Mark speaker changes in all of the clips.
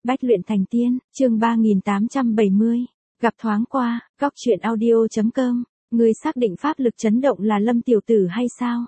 Speaker 1: Bách luyện thành tiên, chương 3870. Gặp thoáng qua, góc truyện audio.com. Ngươi xác định pháp lực chấn động là Lâm tiểu tử hay sao?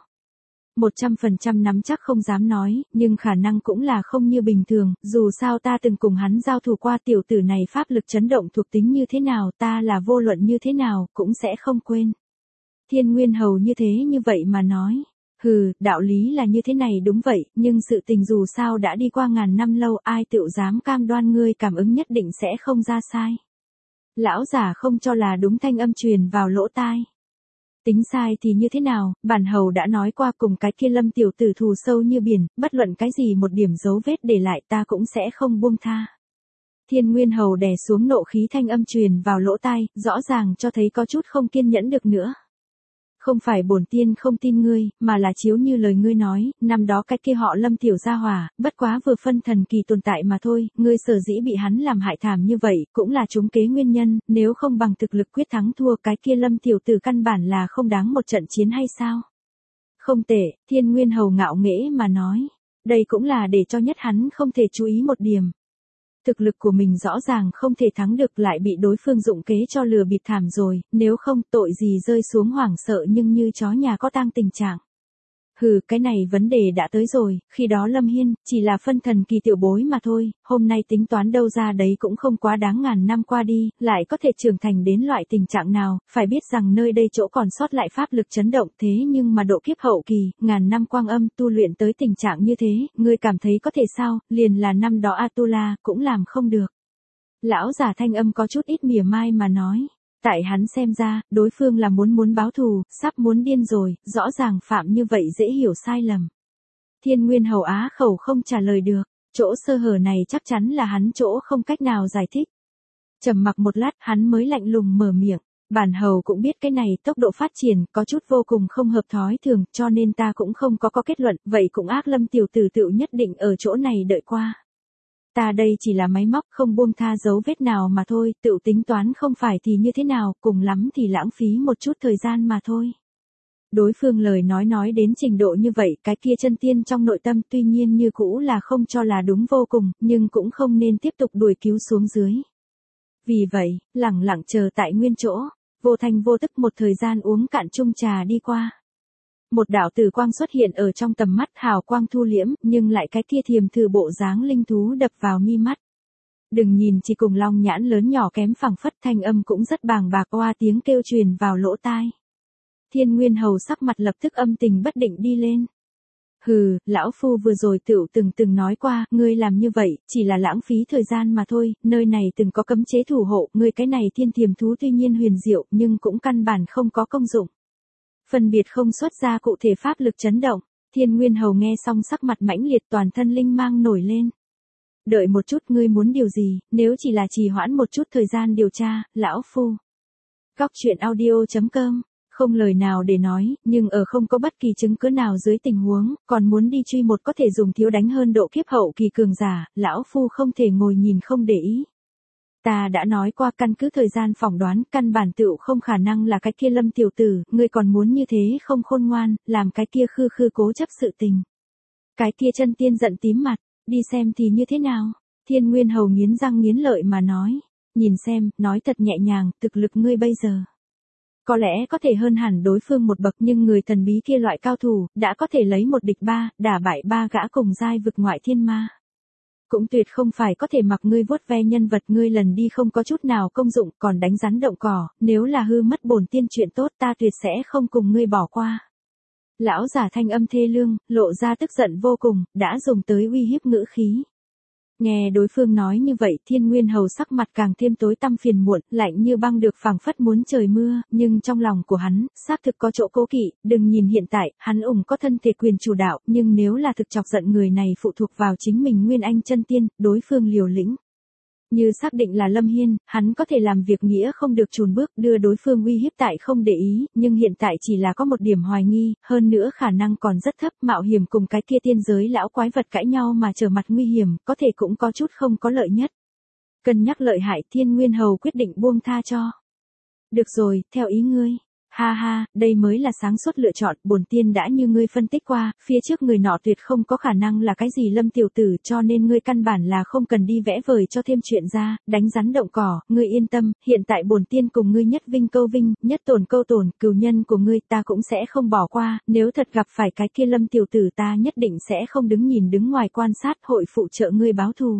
Speaker 1: 100% nắm chắc không dám nói, nhưng khả năng cũng là không như bình thường, dù sao ta từng cùng hắn giao thủ qua, tiểu tử này pháp lực chấn động thuộc tính như thế nào, ta là vô luận như thế nào, cũng sẽ không quên. Thiên Nguyên Hầu như thế như vậy mà nói. Hừ, đạo lý là như thế này đúng vậy, nhưng sự tình dù sao đã đi qua ngàn năm lâu, ai tựu dám cam đoan ngươi cảm ứng nhất định sẽ không ra sai. Lão giả không cho là đúng thanh âm truyền vào lỗ tai. Tính sai thì như thế nào, bản hầu đã nói qua, cùng cái kia Lâm tiểu tử thù sâu như biển, bất luận cái gì một điểm dấu vết để lại ta cũng sẽ không buông tha. Thiên Nguyên Hầu đè xuống nộ khí, thanh âm truyền vào lỗ tai, rõ ràng cho thấy có chút không kiên nhẫn được nữa. Không phải bổn tiên không tin ngươi, mà là chiếu như lời ngươi nói, năm đó cái kia họ Lâm tiểu gia hỏa, bất quá vừa phân thần kỳ tồn tại mà thôi, ngươi sở dĩ bị hắn làm hại thảm như vậy, cũng là trúng kế nguyên nhân, nếu không bằng thực lực quyết thắng thua, cái kia Lâm tiểu tử căn bản là không đáng một trận chiến hay sao? Không tệ, Thiên Nguyên Hầu ngạo nghễ mà nói, đây cũng là để cho nhất hắn không thể chú ý một điểm. Thực lực của mình rõ ràng không thể thắng được, lại bị đối phương dụng kế cho lừa bịp thảm rồi, nếu không tội gì rơi xuống hoảng sợ nhưng như chó nhà có tang tình trạng. Hừ, cái này vấn đề đã tới rồi, khi đó Lâm Hiên, chỉ là phân thần kỳ tiểu bối mà thôi, hôm nay tính toán đâu ra đấy cũng không quá đáng, ngàn năm qua đi, lại có thể trưởng thành đến loại tình trạng nào, phải biết rằng nơi đây chỗ còn sót lại pháp lực chấn động, thế nhưng mà độ kiếp hậu kỳ, ngàn năm quang âm tu luyện tới tình trạng như thế, ngươi cảm thấy có thể sao, liền là năm đó Atula, cũng làm không được. Lão giả thanh âm có chút ít mỉa mai mà nói. Tại hắn xem ra, đối phương là muốn báo thù, sắp muốn điên rồi, rõ ràng phạm như vậy dễ hiểu sai lầm. Thiên Nguyên Hầu á khẩu không trả lời được, chỗ sơ hở này chắc chắn là hắn chỗ không cách nào giải thích. Trầm mặc một lát, hắn mới lạnh lùng mở miệng, bản hầu cũng biết cái này tốc độ phát triển có chút vô cùng không hợp thói thường, cho nên ta cũng không có kết luận, vậy cũng ác Lâm tiểu tử tựu nhất định ở chỗ này đợi qua. Ta đây chỉ là máy móc, không buông tha dấu vết nào mà thôi, tự tính toán không phải thì như thế nào, cùng lắm thì lãng phí một chút thời gian mà thôi. Đối phương lời nói đến trình độ như vậy, cái kia chân tiên trong nội tâm tuy nhiên như cũ là không cho là đúng vô cùng, nhưng cũng không nên tiếp tục đuổi cứu xuống dưới. Vì vậy, lẳng lặng chờ tại nguyên chỗ, vô thanh vô tức một thời gian uống cạn chung trà đi qua. Một đạo tử quang xuất hiện ở trong tầm mắt, hào quang thu liễm, nhưng lại cái kia thiềm thử bộ dáng linh thú đập vào mi mắt. Đừng nhìn chỉ cùng long nhãn lớn nhỏ kém phẳng phất, thanh âm cũng rất bàng bạc, oa tiếng kêu truyền vào lỗ tai. Thiên Nguyên Hầu sắc mặt lập tức âm tình bất định đi lên. Hừ, lão phu vừa rồi tựu từng nói qua, ngươi làm như vậy, chỉ là lãng phí thời gian mà thôi, nơi này từng có cấm chế thủ hộ, ngươi cái này thiên thiềm thú tuy nhiên huyền diệu, nhưng cũng căn bản không có công dụng. Phân biệt không xuất ra cụ thể pháp lực chấn động, Thiên Nguyên Hầu nghe xong sắc mặt mãnh liệt, toàn thân linh mang nổi lên. Đợi một chút, ngươi muốn điều gì, nếu chỉ là trì hoãn một chút thời gian điều tra, lão phu. Góc truyện audio.com, không lời nào để nói, nhưng ở không có bất kỳ chứng cứ nào dưới tình huống, còn muốn đi truy một có thể dùng thiếu đánh hơn độ kiếp hậu kỳ cường giả, lão phu không thể ngồi nhìn không để ý. Ta đã nói qua, căn cứ thời gian phỏng đoán, căn bản tựu không khả năng là cái kia Lâm tiểu tử, ngươi còn muốn như thế không khôn ngoan, làm cái kia khư cố chấp sự tình. Cái kia chân tiên giận tím mặt, đi xem thì như thế nào? Thiên Nguyên Hầu nghiến răng nghiến lợi mà nói, nhìn xem, nói thật nhẹ nhàng, thực lực ngươi bây giờ. Có lẽ có thể hơn hẳn đối phương một bậc, nhưng người thần bí kia loại cao thủ, đã có thể lấy một địch ba, đả bại ba gã cùng giai vực ngoại thiên ma. Cũng tuyệt không phải có thể mặc ngươi vuốt ve nhân vật, ngươi lần đi không có chút nào công dụng, còn đánh rắn động cỏ, nếu là hư mất bổn tiên chuyện tốt, ta tuyệt sẽ không cùng ngươi bỏ qua. Lão giả thanh âm thê lương, lộ ra tức giận vô cùng, đã dùng tới uy hiếp ngữ khí. Nghe đối phương nói như vậy, Thiên Nguyên Hầu sắc mặt càng thêm tối tăm phiền muộn, lạnh như băng được phảng phất muốn trời mưa, nhưng trong lòng của hắn, xác thực có chỗ cố kỵ, đừng nhìn hiện tại, hắn có thân thể quyền chủ đạo, nhưng nếu là thực chọc giận người này phụ thuộc vào chính mình Nguyên Anh chân tiên, đối phương liều lĩnh. Như xác định là Lâm Hiên, hắn có thể làm việc nghĩa không được chùn bước, đưa đối phương uy hiếp tại không để ý, nhưng hiện tại chỉ là có một điểm hoài nghi, hơn nữa khả năng còn rất thấp, mạo hiểm cùng cái kia tiên giới lão quái vật cãi nhau mà trở mặt nguy hiểm, có thể cũng có chút không có lợi nhất. Cân nhắc lợi hại, Thiên Nguyên Hầu quyết định buông tha cho. Được rồi, theo ý ngươi. Ha ha, đây mới là sáng suốt lựa chọn, bổn tiên đã như ngươi phân tích qua, phía trước người nọ tuyệt không có khả năng là cái gì Lâm tiểu tử, cho nên ngươi căn bản là không cần đi vẽ vời cho thêm chuyện ra, đánh rắn động cỏ, ngươi yên tâm, hiện tại bổn tiên cùng ngươi nhất vinh câu vinh, nhất tổn câu tổn, cừu nhân của ngươi ta cũng sẽ không bỏ qua, nếu thật gặp phải cái kia Lâm tiểu tử ta nhất định sẽ không đứng nhìn đứng ngoài quan sát, hội phụ trợ ngươi báo thù.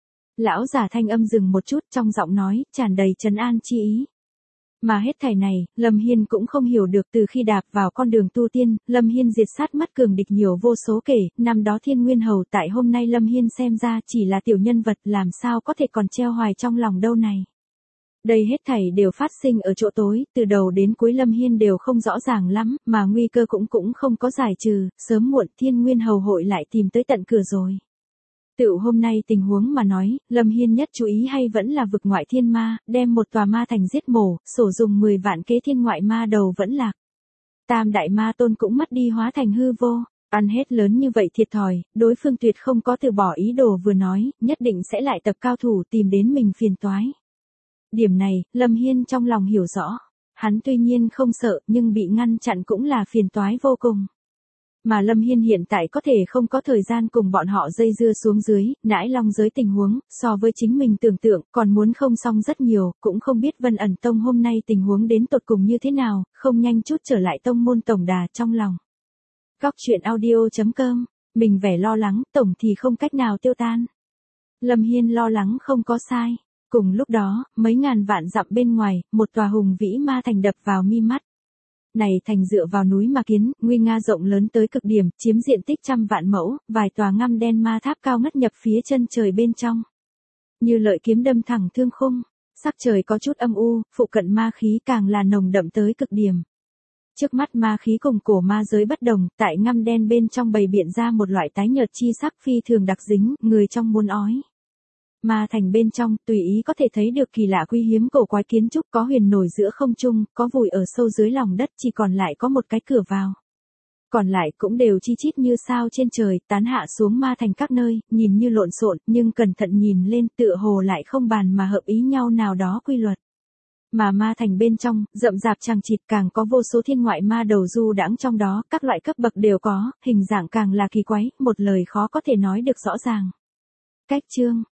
Speaker 1: Lão giả thanh âm dừng một chút, trong giọng nói tràn đầy trấn an chi ý. Mà hết thảy này, Lâm Hiên cũng không hiểu được, từ khi đạp vào con đường tu tiên, Lâm Hiên diệt sát mắt cường địch nhiều vô số kể, năm đó Thiên Nguyên Hầu tại hôm nay Lâm Hiên xem ra chỉ là tiểu nhân vật, làm sao có thể còn treo hoài trong lòng đâu này. Đây hết thảy đều phát sinh ở chỗ tối, từ đầu đến cuối Lâm Hiên đều không rõ ràng lắm, mà nguy cơ cũng không có giải trừ, sớm muộn Thiên Nguyên Hầu hội lại tìm tới tận cửa rồi. Tựu hôm nay tình huống mà nói, Lâm Hiên nhất chú ý hay vẫn là vực ngoại thiên ma, đem một tòa ma thành giết mổ, sổ dùng 10 vạn kế thiên ngoại ma đầu vẫn lạc. Tam đại ma tôn cũng mất đi hóa thành hư vô, ăn hết lớn như vậy thiệt thòi, đối phương tuyệt không có từ bỏ ý đồ vừa nói, nhất định sẽ lại tập cao thủ tìm đến mình phiền toái. Điểm này, Lâm Hiên trong lòng hiểu rõ, hắn tuy nhiên không sợ nhưng bị ngăn chặn cũng là phiền toái vô cùng. Mà Lâm Hiên hiện tại có thể không có thời gian cùng bọn họ dây dưa xuống dưới, nãi long giới tình huống, so với chính mình tưởng tượng, còn muốn không xong rất nhiều, cũng không biết Vân ẩn tông hôm nay tình huống đến tột cùng như thế nào, không nhanh chút trở lại tông môn tổng đà trong lòng. Góc truyện audio.com, mình vẻ lo lắng, tổng thì không cách nào tiêu tan. Lâm Hiên lo lắng không có sai. Cùng lúc đó, mấy ngàn vạn dặm bên ngoài, một tòa hùng vĩ ma thành đập vào mi mắt. Này thành dựa vào núi mà kiến, nguy nga rộng lớn tới cực điểm, chiếm diện tích trăm vạn mẫu, vài tòa ngăm đen ma tháp cao ngất nhập phía chân trời bên trong. Như lợi kiếm đâm thẳng thương khung, sắc trời có chút âm u, phụ cận ma khí càng là nồng đậm tới cực điểm. Trước mắt ma khí cùng cổ ma giới bất đồng, tại ngăm đen bên trong bày biện ra một loại tái nhợt chi sắc phi thường đặc dính, người trong muốn ói. Ma thành bên trong, tùy ý có thể thấy được kỳ lạ quý hiếm cổ quái kiến trúc, có huyền nổi giữa không trung, có vùi ở sâu dưới lòng đất, chỉ còn lại có một cái cửa vào. Còn lại cũng đều chi chít như sao trên trời, tán hạ xuống ma thành các nơi, nhìn như lộn xộn, nhưng cẩn thận nhìn lên tựa hồ lại không bàn mà hợp ý nhau nào đó quy luật. Mà ma thành bên trong, rậm rạp chằng chịt, càng có vô số thiên ngoại ma đầu du đãng trong đó, các loại cấp bậc đều có, hình dạng càng là kỳ quái, một lời khó có thể nói được rõ ràng. Cách chương